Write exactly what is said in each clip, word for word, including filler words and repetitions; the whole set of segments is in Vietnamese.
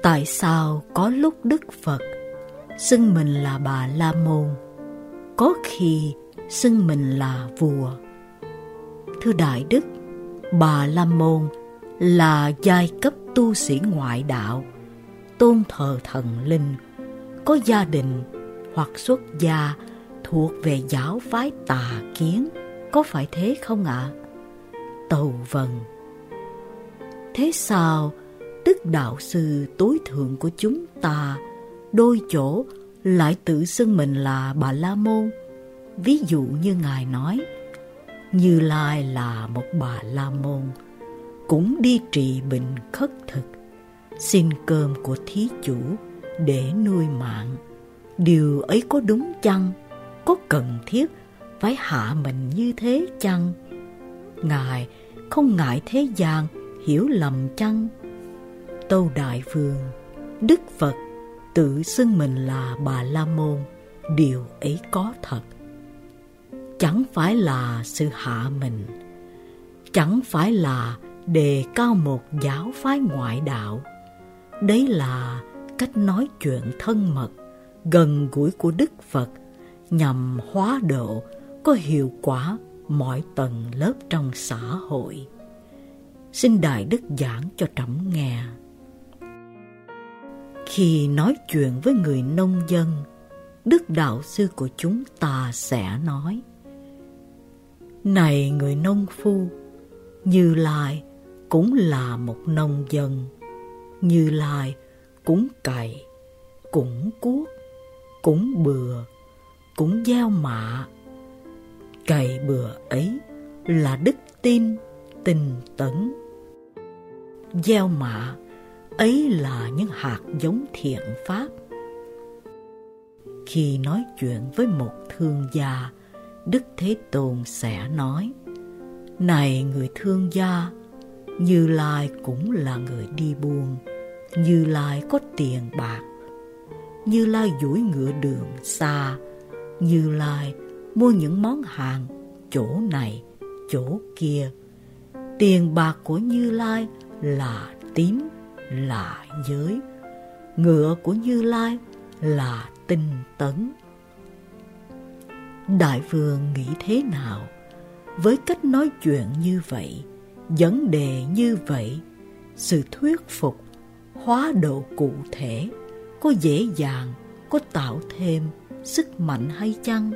Tại sao có lúc Đức Phật xưng mình là Bà La Môn, có khi xưng mình là vua? Thưa Đại Đức, Bà La Môn là giai cấp tu sĩ ngoại đạo, tôn thờ thần linh, có gia đình hoặc xuất gia thuộc về giáo phái Tà Kiến, có phải thế không ạ? À? Tâu vâng. Thế sao Đức Đạo Sư tối thượng của chúng ta đôi chỗ lại tự xưng mình là Bà La Môn? Ví dụ như Ngài nói, Như Lai là một Bà La Môn, cũng đi trị bệnh khất thực, xin cơm của thí chủ để nuôi mạng. Điều ấy có đúng chăng? Có cần thiết phải hạ mình như thế chăng? Ngài không ngại thế gian hiểu lầm chăng? Tâu Đại Vương, Đức Phật tự xưng mình là Bà La Môn, điều ấy có thật. Chẳng phải là sự hạ mình, chẳng phải là đề cao một giáo phái ngoại đạo. Đấy là cách nói chuyện thân mật, gần gũi của Đức Phật nhằm hóa độ có hiệu quả mọi tầng lớp trong xã hội. Xin Đại Đức giảng cho trẫm nghe. Khi nói chuyện với người nông dân, Đức Đạo Sư của chúng ta sẽ nói: Này người nông phu, Như Lai cũng là một nông dân. Như Lai cũng cày, cũng cuốc, cũng bừa, cũng gieo mạ. Cày bừa ấy là đức tin, tinh tấn. Gieo mạ ấy là những hạt giống thiện pháp. Khi nói chuyện với một thương gia, Đức Thế Tôn sẽ nói: Này người thương gia, Như Lai cũng là người đi buôn. Như Lai có tiền bạc. Như Lai duỗi ngựa đường xa. Như Lai mua những món hàng chỗ này, chỗ kia. Tiền bạc của Như Lai là tín, là giới. Ngựa của Như Lai là tinh tấn. Đại Vương nghĩ thế nào với cách nói chuyện như vậy, vấn đề như vậy? Sự thuyết phục, hóa độ cụ thể có dễ dàng, có tạo thêm sức mạnh hay chăng?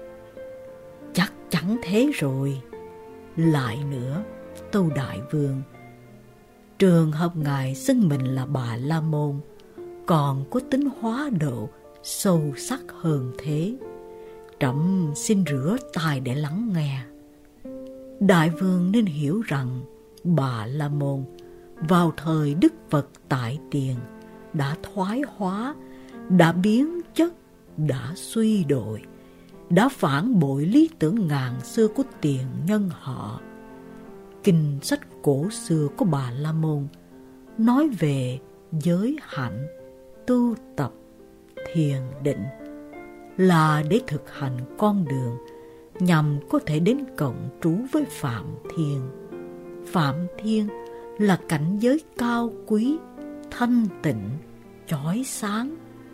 Chắc chắn thế rồi. Lại nữa, tâu Đại Vương, trường hợp Ngài xưng mình là Bà La Môn còn có tính hóa độ sâu sắc hơn thế. Trẫm xin rửa tai để lắng nghe. Đại Vương nên hiểu rằng Bà La Môn vào thời Đức Phật tại tiền đã thoái hóa, đã biến chất, đã suy đồi, đã phản bội lý tưởng ngàn xưa của tiền nhân họ. Kinh sách cổ xưa của Bà La Môn nói về giới hạnh, tu tập, thiền định là để thực hành con đường nhằm có thể đến cộng trú với Phạm Thiên. Phạm Thiên là cảnh giới cao quý, thanh tịnh, chói sáng,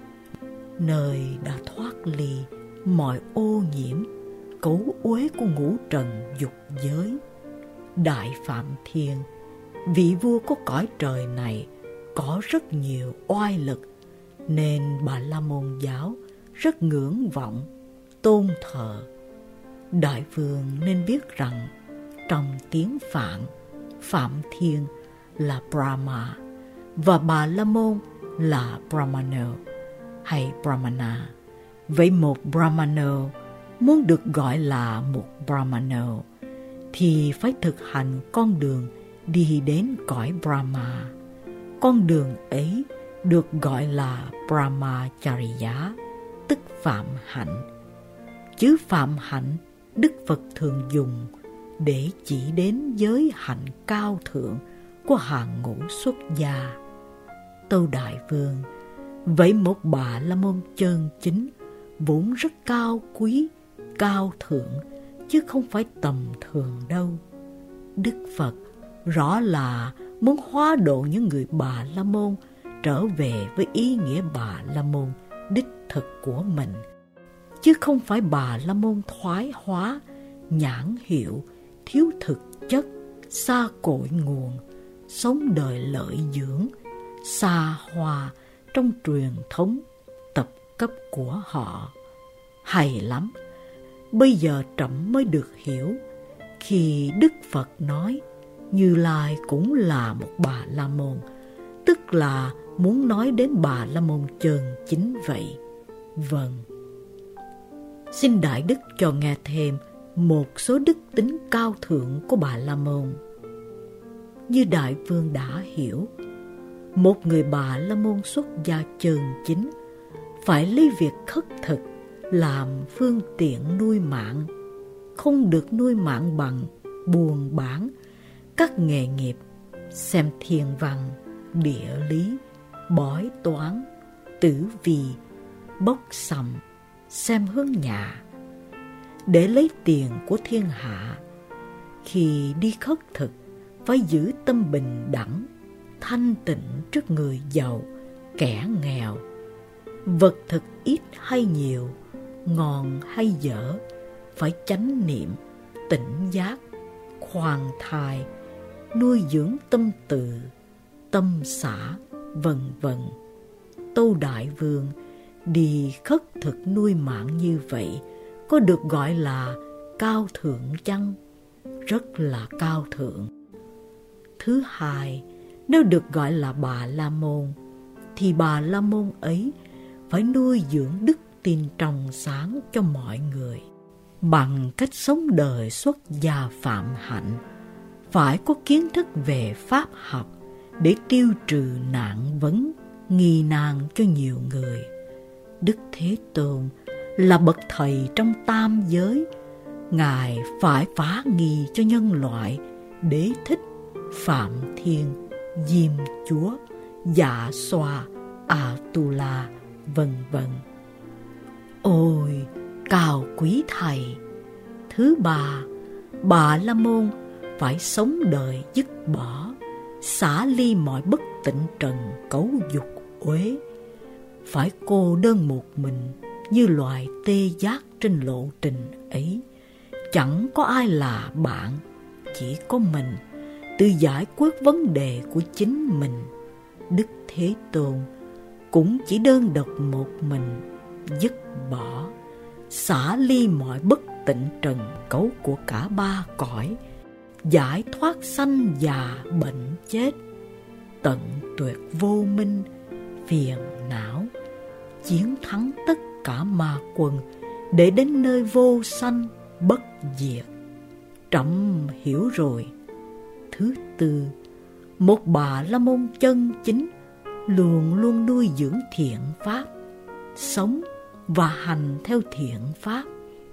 nơi đã thoát ly mọi ô nhiễm, cấu uế của ngũ trần dục giới. Đại Phạm Thiên, vị vua của cõi trời này, có rất nhiều oai lực, nên Bà La Môn giáo rất ngưỡng vọng, tôn thờ. Đại Vương nên biết rằng trong tiếng Phạn, Phạm Thiên là Brahma và Bà La Môn là Brahmano hay Brahmana. Vậy một Brahmano muốn được gọi là một Brahmano thì phải thực hành con đường đi đến cõi Brahma. Con đường ấy được gọi là Brahmacharya, tức phạm hạnh. Chữ phạm hạnh Đức Phật thường dùng để chỉ đến giới hạnh cao thượng của hàng ngũ xuất gia. Tâu Đại Vương, vậy một Bà La Môn chân chính vốn rất cao quý, cao thượng, chứ không phải tầm thường đâu. Đức Phật rõ là muốn hóa độ những người Bà La Môn trở về với ý nghĩa Bà La Môn đích thực của mình, chứ không phải Bà La Môn thoái hóa, nhãn hiệu, thiếu thực chất, xa cội nguồn, sống đời lợi dưỡng, xa hoa trong truyền thống tập cấp của họ. Hay lắm, bây giờ trẫm mới được hiểu khi Đức Phật nói Như Lai cũng là một Bà La Môn, tức là muốn nói đến Bà La Môn chân chính vậy. Vâng, xin Đại Đức cho nghe thêm một số đức tính cao thượng của Bà La Môn. Như Đại Vương đã hiểu, một người Bà La Môn xuất gia chân chính phải lấy việc khất thực làm phương tiện nuôi mạng, không được nuôi mạng bằng buôn bán các nghề nghiệp xem thiên văn, địa lý, bói toán, tử vi, bốc sầm, xem hướng nhà để lấy tiền của thiên hạ. Khi đi khất thực phải giữ tâm bình đẳng, thanh tịnh trước người giàu, kẻ nghèo. Vật thực ít hay nhiều, ngon hay dở, phải chánh niệm, tỉnh giác, khoan thai, nuôi dưỡng tâm từ, tâm xả, vân vân. Tâu Đại Vương đi khất thực nuôi mạng như vậy có được gọi là cao thượng chăng? Rất là cao thượng. Thứ hai, nếu được gọi là Bà La Môn, thì Bà La Môn ấy phải nuôi dưỡng đức tin trong sáng cho mọi người bằng cách sống đời xuất gia phạm hạnh, phải có kiến thức về pháp học để tiêu trừ nạn vấn, nghi nan cho nhiều người. Đức Thế Tôn là bậc thầy trong tam giới, Ngài phải phá nghi cho nhân loại Đế Thích, Phạm Thiên, Diêm Chúa, Dạ Xoa, Atula, vân vân. Ôi, cao quý thầy! Thứ ba, Bà La Môn phải sống đời dứt bỏ, xả ly mọi bất tịnh trần cấu dục uế, phải cô đơn một mình như loài tê giác trên lộ trình ấy. Chẳng có ai là bạn, chỉ có mình, tự giải quyết vấn đề của chính mình. Đức Thế Tôn cũng chỉ đơn độc một mình, dứt bỏ, xả ly mọi bất tịnh trần cấu của cả ba cõi, giải thoát sanh già bệnh chết, tận tuyệt vô minh, phiền não, chiến thắng tất cả ma quân để đến nơi vô sanh bất diệt. Trẫm hiểu rồi. Thứ tư, một Bà La Môn chân chính luôn luôn nuôi dưỡng thiện pháp, sống và hành theo thiện pháp.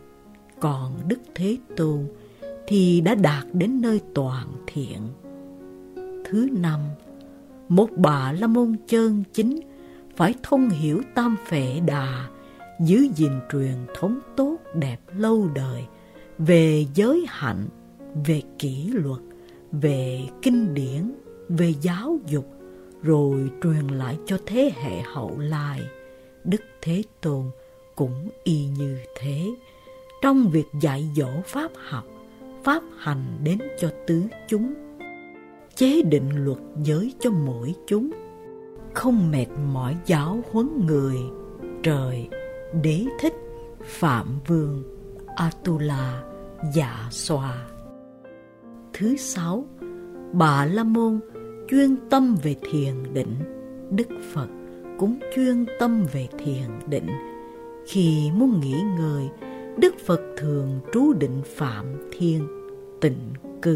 Còn Đức Thế Tôn thì đã đạt đến nơi toàn thiện. Thứ năm, một Bà La Môn chân chính phải thông hiểu tam phệ đà, giữ gìn truyền thống tốt đẹp lâu đời về giới hạnh, về kỷ luật, về kinh điển, về giáo dục, rồi truyền lại cho thế hệ hậu lai. Đức Thế Tôn cũng y như thế, trong việc dạy dỗ pháp học, pháp hành đến cho tứ chúng, chế định luật giới cho mỗi chúng, không mệt mỏi giáo huấn người, trời, Đế Thích, Phạm Vương, Atula, Dạ Xoa. Thứ sáu, Bà La Môn chuyên tâm về thiền định. Đức Phật cũng chuyên tâm về thiền định. Khi muốn nghỉ ngơi, Đức Phật thường trú định Phạm Thiên, tịnh cư.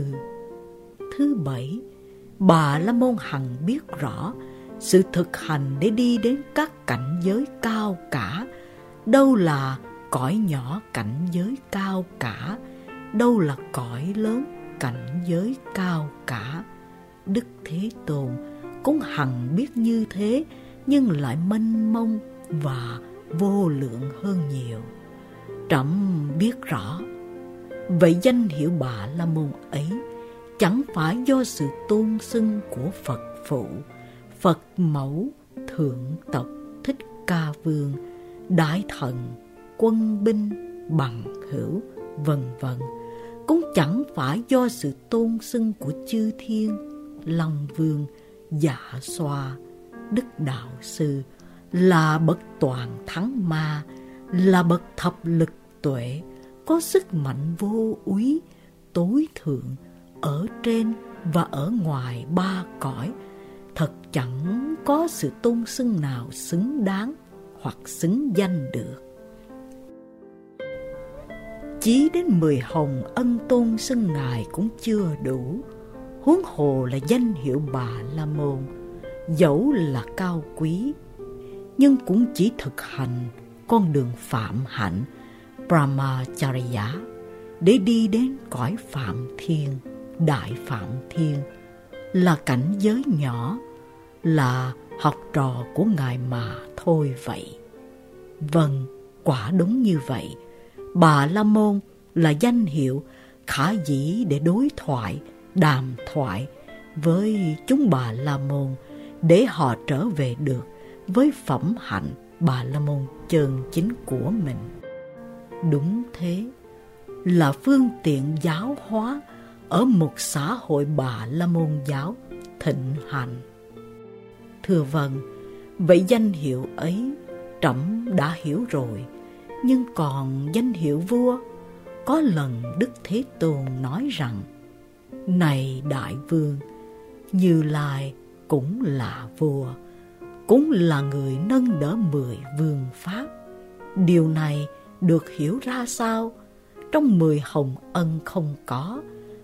Thứ bảy, Bà La Môn hằng biết rõ sự thực hành để đi đến các cảnh giới cao cả, đâu là cõi nhỏ cảnh giới cao cả, đâu là cõi lớn cảnh giới cao cả. Đức Thế Tôn cũng hằng biết như thế, nhưng lại mênh mông và vô lượng hơn nhiều. Trẫm biết rõ. Vậy danh hiệu Bà La Môn ấy chẳng phải do sự tôn xưng của Phật phụ, Phật mẫu thượng tộc Thích Ca Vương, đại thần, quân binh, bằng hữu, vân vân, cũng chẳng phải do sự tôn xưng của chư thiên, Long Vương, Dạ Xoa, Đức Đạo Sư, là bậc toàn thắng ma, là bậc thập lực tuệ, có sức mạnh vô úy, tối thượng, ở trên và ở ngoài ba cõi. Thật chẳng có sự tôn xưng nào xứng đáng hoặc xứng danh được. Chí đến mười hồng ân tôn xưng Ngài cũng chưa đủ, huống hồ là danh hiệu Bà La Môn. Dẫu là cao quý, nhưng cũng chỉ thực hành con đường phạm hạnh Brahmacharya để đi đến cõi Phạm Thiên, Đại Phạm Thiên, là cảnh giới nhỏ, là học trò của Ngài mà thôi vậy. Vâng, quả đúng như vậy. Bà La Môn là danh hiệu khả dĩ để đối thoại, đàm thoại với chúng Bà La Môn, để họ trở về được với phẩm hạnh Bà La Môn chân chính của mình. Đúng thế, là phương tiện giáo hóa ở một xã hội Bà La Môn giáo thịnh hành. Thưa vâng, vậy danh hiệu ấy trẫm đã hiểu rồi, nhưng còn danh hiệu vua, có lần Đức Thế Tôn nói rằng: này đại vương, Như Lai cũng là vua, cũng là người nâng đỡ mười vương pháp. Điều này được hiểu ra sao? Trong mười hồng ân không có.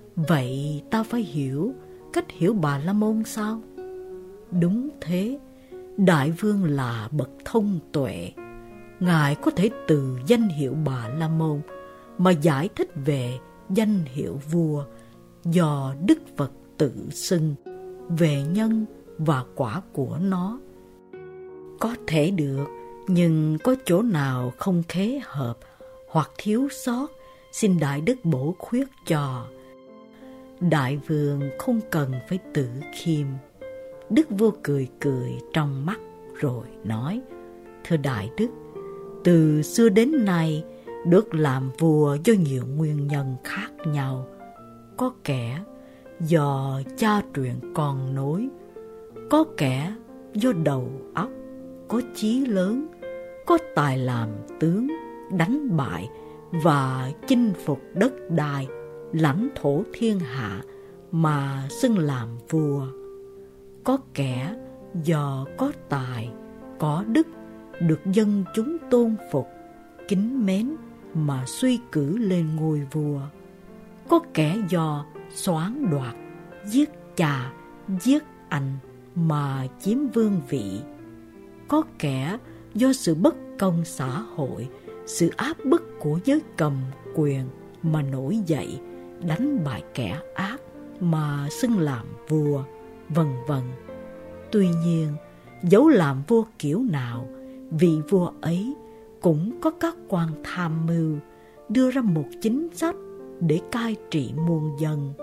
Vậy ta phải hiểu cách hiểu Bà La Môn sao? Đúng thế, đại vương là bậc thông tuệ. Ngài có thể từ danh hiệu Bà La Môn mà giải thích về danh hiệu vua do Đức Phật tự xưng, về nhân và quả của nó. Có thể được, nhưng có chỗ nào không khế hợp hoặc thiếu sót, xin Đại Đức bổ khuyết cho. Đại vương không cần phải tự khiêm. Đức vua cười cười trong mắt rồi nói: thưa Đại Đức, từ xưa đến nay được làm vua do nhiều nguyên nhân khác nhau. Có kẻ do cha truyền con nối, có kẻ do đầu óc, có chí lớn, có tài làm tướng, đánh bại và chinh phục đất đai, lãnh thổ thiên hạ mà xưng làm vua. Có kẻ do có tài, có đức, được dân chúng tôn phục, kính mến mà suy cử lên ngôi vua. Có kẻ do soán đoạt, giết cha, giết anh mà chiếm vương vị. Có kẻ do sự bất công xã hội, sự áp bức của giới cầm quyền mà nổi dậy, đánh bại kẻ ác mà xưng làm vua, vân vân. Tuy nhiên, dẫu làm vua kiểu nào, vị vua ấy cũng có các quan tham mưu đưa ra một chính sách để cai trị muôn dân.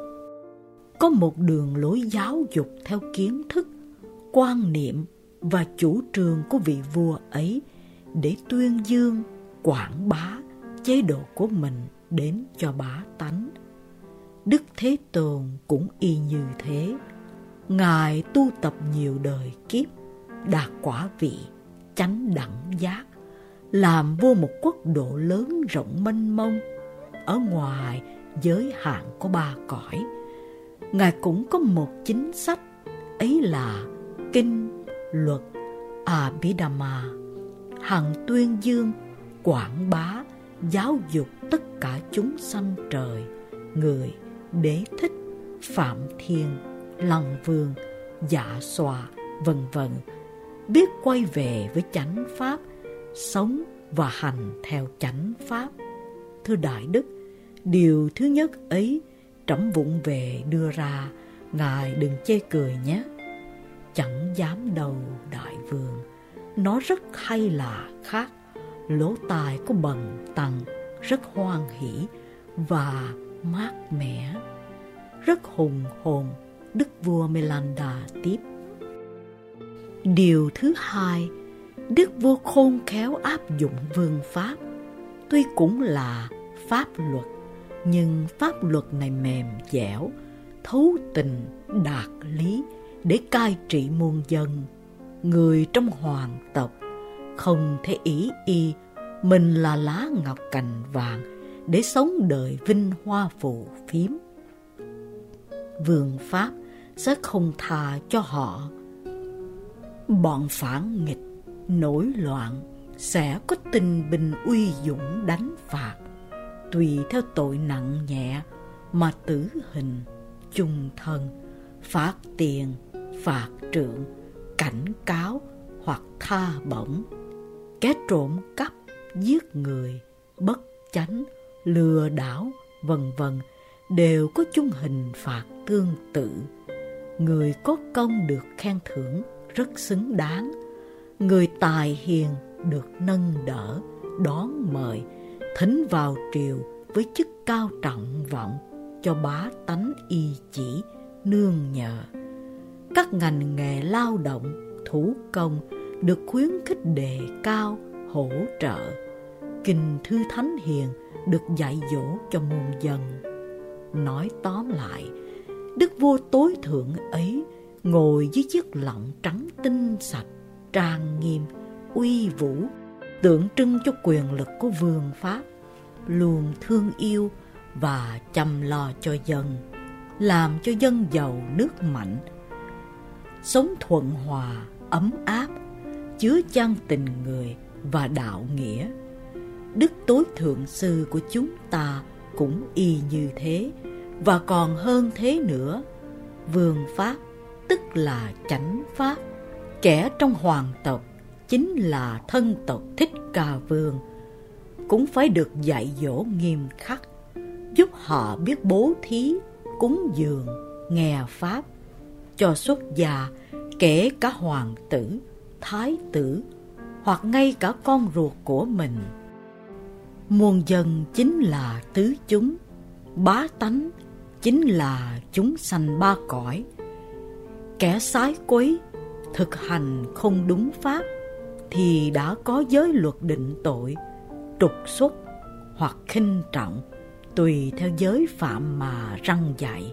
Có một đường lối giáo dục theo kiến thức, quan niệm và chủ trương của vị vua ấy để tuyên dương, quảng bá chế độ của mình đến cho bá tánh. Đức Thế Tôn cũng y như thế. Ngài tu tập nhiều đời kiếp, đạt quả vị, chánh đẳng giác, làm vua một quốc độ lớn rộng mênh mông, ở ngoài giới hạn có ba cõi. Ngài cũng có một chính sách, ấy là kinh, luật, Abhidhamma, hằng tuyên dương, quảng bá, giáo dục tất cả chúng sanh trời, người, Đế Thích, Phạm Thiên, Long Vương, Dạ Xoa, vân vân, biết quay về với chánh pháp, sống và hành theo chánh pháp. Thưa Đại Đức, điều thứ nhất ấy trẫm vụng về đưa ra, Ngài đừng chê cười nhé. Chẳng dám đâu đại vương, nó rất hay là khác. Lỗ tai của bần tăng rất hoan hỷ và mát mẻ, rất hùng hồn. Đức vua Melanda tiếp: Điều thứ hai, đức vua khôn khéo áp dụng vương pháp. Tuy cũng là pháp luật, nhưng pháp luật này mềm dẻo, thấu tình, đạt lý để cai trị muôn dân. Người trong hoàng tộc không thể ý y mình là lá ngọc cành vàng để sống đời vinh hoa phù phiếm. Vương pháp sẽ không tha cho họ. Bọn phản nghịch, nổi loạn sẽ có tinh binh uy dũng đánh phạt, tùy theo tội nặng nhẹ mà tử hình, chung thân, phạt tiền, phạt trượng, cảnh cáo hoặc tha bổng. Kẻ trộm cắp, giết người, bất chánh, lừa đảo, vân vân đều có chung hình phạt tương tự. Người có công được khen thưởng rất xứng đáng. Người tài hiền được nâng đỡ, đón mời, thính vào triều với chức cao trọng vọng, cho bá tánh y chỉ, nương nhờ. Các ngành nghề lao động, thủ công được khuyến khích đề cao, hỗ trợ. Kinh thư thánh hiền được dạy dỗ cho muôn dân. Nói tóm lại, đức vua tối thượng ấy ngồi dưới chiếc lọng trắng tinh sạch, trang nghiêm, uy vũ, tượng trưng cho quyền lực của vương pháp, luôn thương yêu và chăm lo cho dân, làm cho dân giàu nước mạnh, sống thuận hòa, ấm áp, chứa chan tình người và đạo nghĩa. Đức tối thượng sư của chúng ta cũng y như thế, và còn hơn thế nữa. Vương pháp tức là chánh pháp. Kẻ trong hoàng tộc chính là thân tộc Thích Ca Vương, cũng phải được dạy dỗ nghiêm khắc, giúp họ biết bố thí, cúng dường, nghe pháp. Cho xuất gia, kể cả hoàng tử, thái tử, hoặc ngay cả con ruột của mình. Muôn dân chính là tứ chúng, bá tánh chính là chúng sanh ba cõi. Kẻ sái quấy, thực hành không đúng pháp thì đã có giới luật định tội, trục xuất hoặc khinh trọng, tùy theo giới phạm mà răn dạy.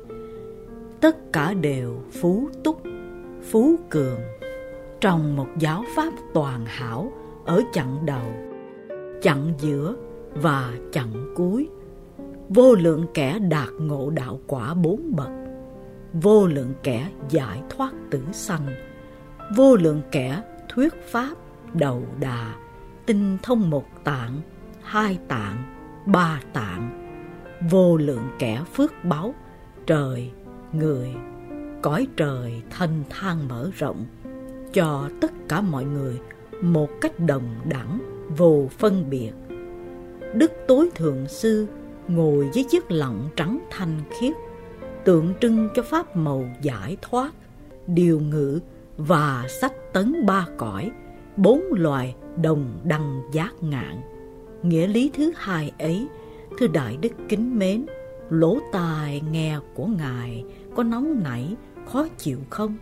Tất cả đều phú túc, phú cường trong một giáo pháp toàn hảo ở chặng đầu, chặng giữa và chặng cuối. Vô lượng kẻ đạt ngộ đạo quả bốn bậc, vô lượng kẻ giải thoát tử sanh, vô lượng kẻ thuyết pháp đầu đà, tinh thông một tạng, hai tạng, ba tạng, vô lượng kẻ phước báu, trời, người, cõi trời thanh thang mở rộng cho tất cả mọi người một cách đồng đẳng, vô phân biệt. Đức tối thượng sư ngồi dưới chiếc lọng trắng thanh khiết, tượng trưng cho pháp màu giải thoát, điều ngự và sách tấn ba cõi, bốn loài đồng đăng giác ngạn. Nghĩa lý thứ hai ấy, thưa đại đức kính mến, lỗ tai nghe của ngài có nóng nảy, khó chịu không?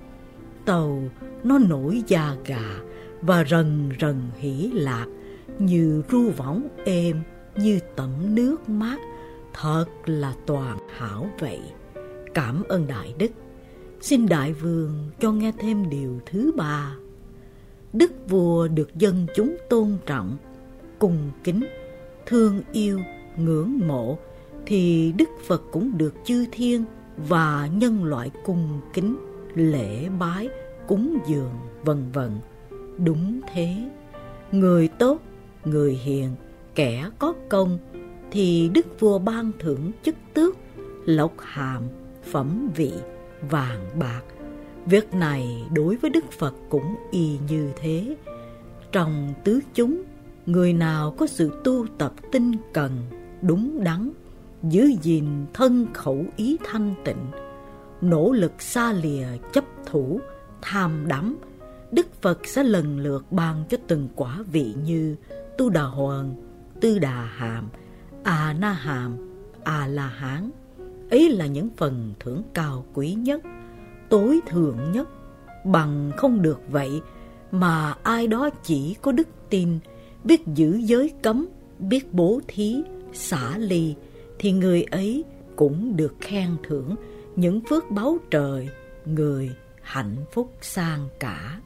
Tàu nó nổi da gà và rần rần hỉ lạc, như ru võng êm, như tẩm nước mát, thật là toàn hảo vậy. Cảm ơn đại đức. Xin đại vương cho nghe thêm điều thứ ba. Đức vua được dân chúng tôn trọng, cung kính, thương yêu, ngưỡng mộ, thì Đức Phật cũng được chư thiên và nhân loại cung kính, lễ bái, cúng dường, vân vân. Đúng thế, người tốt, người hiền, kẻ có công thì Đức vua ban thưởng chức tước, lộc hàm, phẩm vị, vàng bạc. Việc này đối với Đức Phật cũng y như thế. Trong tứ chúng, người nào có sự tu tập tinh cần, đúng đắn, giữ gìn thân khẩu ý thanh tịnh, nỗ lực xa lìa chấp thủ, tham đắm, Đức Phật sẽ lần lượt ban cho từng quả vị như Tu Đà Hoàn, Tư Đà Hàm, A Na Hàm, A La Hán. Ấy là những phần thưởng cao quý nhất, tối thượng nhất, bằng không được vậy, mà ai đó chỉ có đức tin, biết giữ giới cấm, biết bố thí, xả ly, thì người ấy cũng được khen thưởng những phước báu trời, người hạnh phúc sang cả.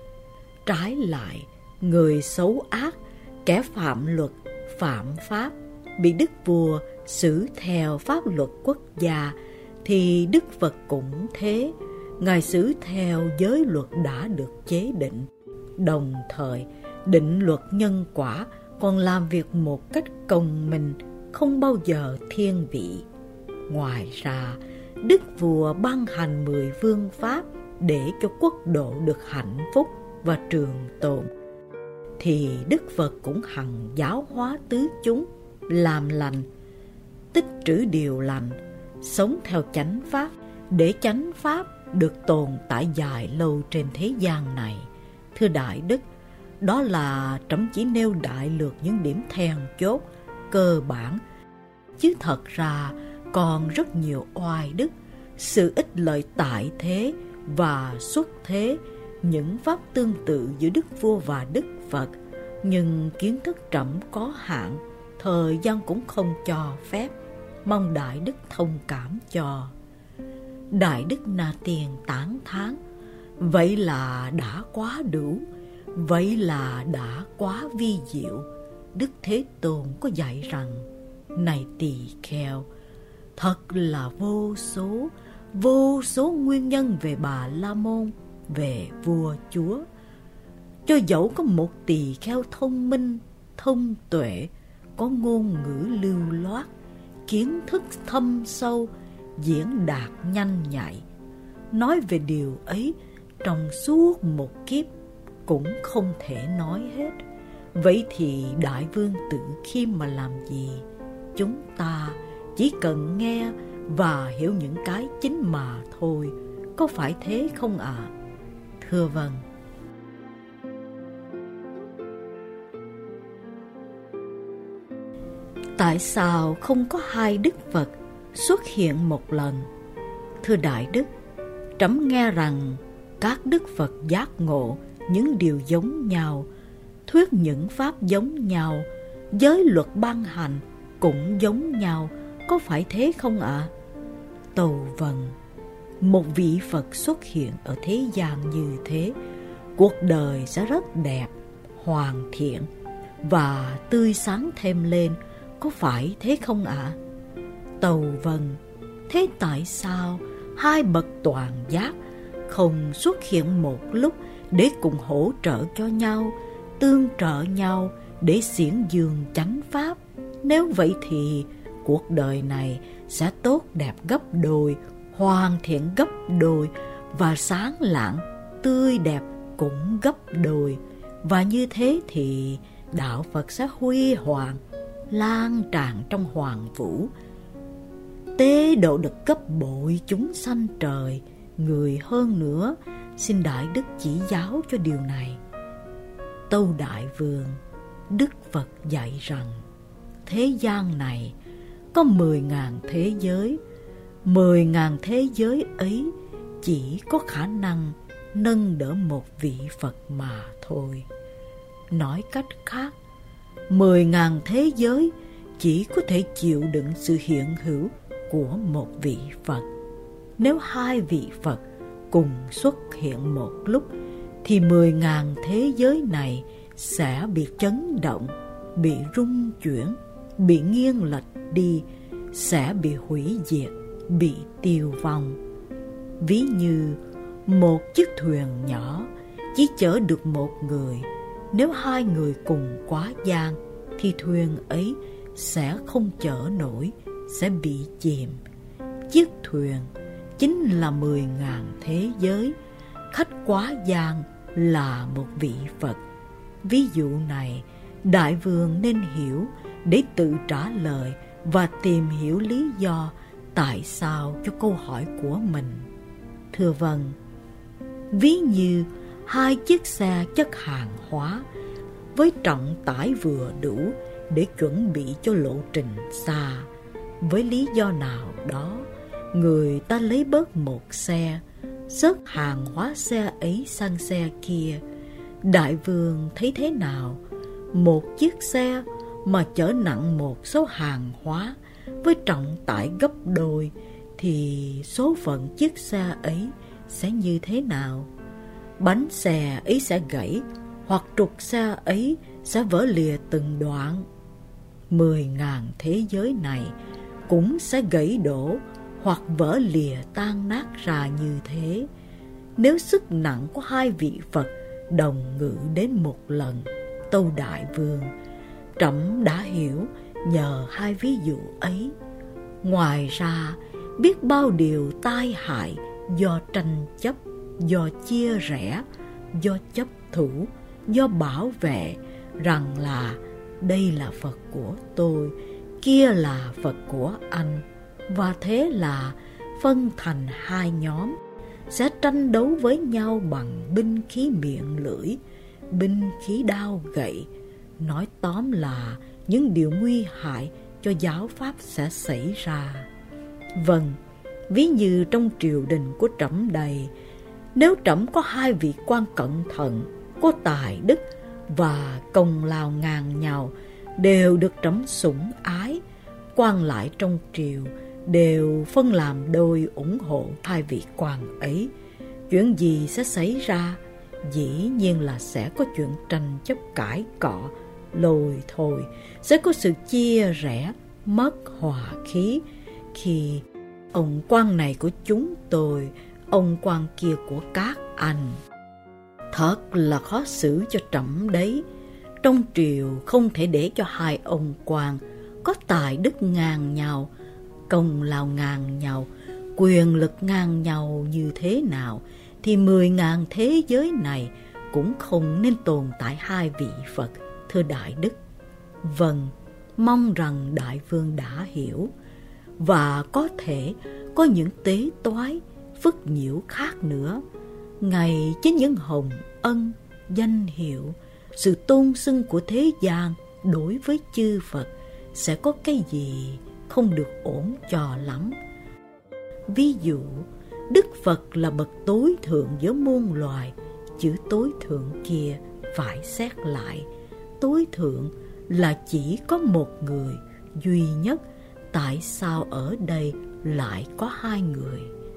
Trái lại, người xấu ác, kẻ phạm luật, phạm pháp, bị đức vua xử theo pháp luật quốc gia, thì Đức Phật cũng thế. Ngài xử theo giới luật đã được chế định, đồng thời định luật nhân quả còn làm việc một cách công minh, không bao giờ thiên vị. Ngoài ra, Đức Vua ban hành mười vương pháp để cho quốc độ được hạnh phúc và trường tồn, thì Đức Phật cũng hằng giáo hóa tứ chúng làm lành, tích trữ điều lành, sống theo chánh pháp, để chánh pháp được tồn tại dài lâu trên thế gian này. Thưa Đại Đức, đó là trẫm chỉ nêu đại lược những điểm then chốt, cơ bản, chứ thật ra còn rất nhiều oai đức, sự ích lợi tại thế và xuất thế, những pháp tương tự giữa Đức Vua và Đức Phật. Nhưng kiến thức trẫm có hạn, thời gian cũng không cho phép, mong Đại Đức thông cảm cho. Đại Đức Na Tiên tán thán: vậy là đã quá đủ, vậy là đã quá vi diệu. Đức Thế Tôn có dạy rằng: này tỳ kheo, thật là vô số, vô số nguyên nhân về Bà La Môn, về vua chúa. Cho dẫu có một tỳ kheo thông minh, thông tuệ, có ngôn ngữ lưu loát, kiến thức thâm sâu, diễn đạt nhanh nhạy, nói về điều ấy trong suốt một kiếp cũng không thể nói hết. Vậy thì Đại Vương Tự Khiêm mà làm gì? Chúng ta chỉ cần nghe và hiểu những cái chính mà thôi, có phải thế không ạ? À? Thưa vâng. Tại sao không có hai Đức Phật xuất hiện một lần? Thưa Đại Đức, trẫm nghe rằng các Đức Phật giác ngộ những điều giống nhau, thuyết những pháp giống nhau, giới luật ban hành cũng giống nhau, có phải thế không ạ? À? Tâu vâng. Một vị Phật xuất hiện ở thế gian như thế, cuộc đời sẽ rất đẹp, hoàn thiện và tươi sáng thêm lên, có phải thế không ạ? À? Tâu vâng. Thế tại sao hai bậc toàn giác không xuất hiện một lúc để cùng hỗ trợ cho nhau, tương trợ nhau để xiển dương chánh pháp? Nếu vậy thì cuộc đời này sẽ tốt đẹp gấp đôi, hoàn thiện gấp đôi và sáng lạng, tươi đẹp cũng gấp đôi. Và như thế thì đạo Phật sẽ huy hoàng, lan tràn trong hoàng vũ, tế độ được gấp bội chúng sanh trời người hơn nữa. Xin Đại Đức chỉ giáo cho điều này. Tâu Đại Vương, Đức Phật dạy rằng thế gian này có mười ngàn thế giới. Mười ngàn thế giới ấy chỉ có khả năng nâng đỡ một vị Phật mà thôi. Nói cách khác, mười ngàn thế giới chỉ có thể chịu đựng sự hiện hữu của một vị Phật. Nếu hai vị Phật cùng xuất hiện một lúc, thì mười ngàn thế giới này sẽ bị chấn động, bị rung chuyển, bị nghiêng lệch đi, sẽ bị hủy diệt, bị tiêu vong. Ví như một chiếc thuyền nhỏ chỉ chở được một người, nếu hai người cùng quá gian thì thuyền ấy sẽ không chở nổi, sẽ bị chìm. Chiếc thuyền chính là mười ngàn thế giới, khách quá gian là một vị Phật. Ví dụ này Đại Vương nên hiểu để tự trả lời và tìm hiểu lý do tại sao cho câu hỏi của mình. Thưa vâng. Ví như hai chiếc xe chất hàng hóa với trọng tải vừa đủ để chuẩn bị cho lộ trình xa. Với lý do nào đó, người ta lấy bớt một xe, xớt hàng hóa xe ấy sang xe kia. Đại vương thấy thế nào? Một chiếc xe mà chở nặng một số hàng hóa với trọng tải gấp đôi thì số phận chiếc xe ấy sẽ như thế nào? Bánh xe ấy sẽ gãy, hoặc trục xe ấy sẽ vỡ lìa từng đoạn. Mười ngàn thế giới này cũng sẽ gãy đổ hoặc vỡ lìa tan nát ra như thế, nếu sức nặng của hai vị Phật đồng ngự đến một lần. Tâu Đại Vương, trẫm đã hiểu nhờ hai ví dụ ấy. Ngoài ra, biết bao điều tai hại do tranh chấp, do chia rẽ, do chấp thủ, do bảo vệ, rằng là đây là Phật của tôi, kia là Phật của anh, và thế là phân thành hai nhóm, sẽ tranh đấu với nhau bằng binh khí miệng lưỡi, binh khí đao gậy. Nói tóm là những điều nguy hại cho giáo pháp sẽ xảy ra. Vâng, ví như trong triều đình của trẫm đây, nếu trẫm có hai vị quan cẩn thận, có tài đức và công lao ngang nhau, đều được trẫm sủng ái, quan lại trong triều đều phân làm đôi ủng hộ hai vị quan ấy. Chuyện gì sẽ xảy ra? Dĩ nhiên là sẽ có chuyện tranh chấp cãi cọ, lôi thôi, sẽ có sự chia rẽ, mất hòa khí. Khi ông quan này của chúng tôi, ông quan kia của các anh, thật là khó xử cho trẫm đấy. Trong triều không thể để cho hai ông quan có tài đức ngang nhau, công lao ngang nhau, quyền lực ngang nhau như thế nào, thì mười ngàn thế giới này cũng không nên tồn tại hai vị Phật, thưa Đại Đức. Vâng, mong rằng Đại Vương đã hiểu, và có thể có những tế toái, phức nhiễu khác nữa. Ngày chính những hồng ân, danh hiệu, sự tôn xưng của thế gian đối với chư Phật sẽ có cái gì không được ổn cho lắm. Ví dụ, Đức Phật là bậc tối thượng giữa muôn loài, chữ tối thượng kia phải xét lại. Tối thượng là chỉ có một người duy nhất, tại sao ở đây lại có hai người?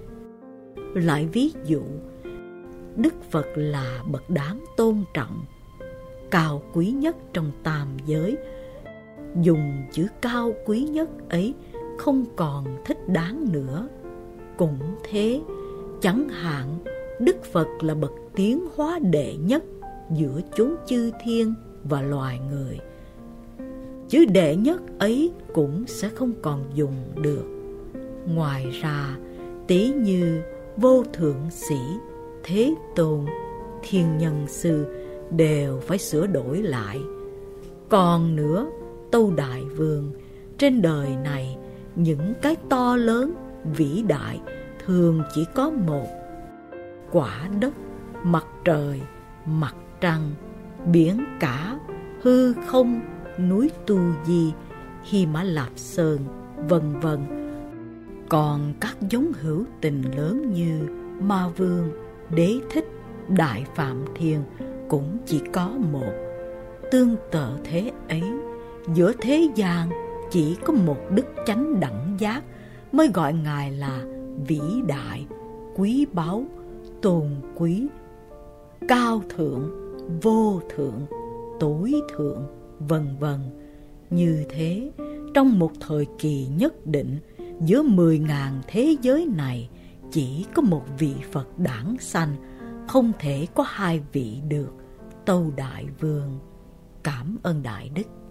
Lại ví dụ, Đức Phật là bậc đáng tôn trọng, cao quý nhất trong tam giới. Dùng chữ cao quý nhất ấy không còn thích đáng nữa. Cũng thế, chẳng hạn Đức Phật là bậc tiến hóa đệ nhất giữa chốn chư thiên và loài người. Chữ đệ nhất ấy cũng sẽ không còn dùng được. Ngoài ra, tỷ như Vô Thượng Sĩ, Thế Tôn, Thiên Nhân Sư đều phải sửa đổi lại. Còn nữa, Tâu Đại Vương, trên đời này những cái to lớn, vĩ đại thường chỉ có một: quả đất, mặt trời, mặt trăng, biển cả, hư không, núi Tu Di, Hy Mã Lạp Sơn, vân vân. Còn các giống hữu tình lớn như Ma Vương, Đế Thích, Đại Phạm Thiên cũng chỉ có một. Tương tự thế ấy, giữa thế gian chỉ có một đức chánh đẳng giác mới gọi Ngài là vĩ đại, quý báu, tôn quý, cao thượng, vô thượng, tối thượng, vân vân. Như thế, trong một thời kỳ nhất định, giữa mười ngàn thế giới này chỉ có một vị Phật đản sanh, không thể có hai vị được. Tâu Đại Vương, cảm ơn Đại Đức.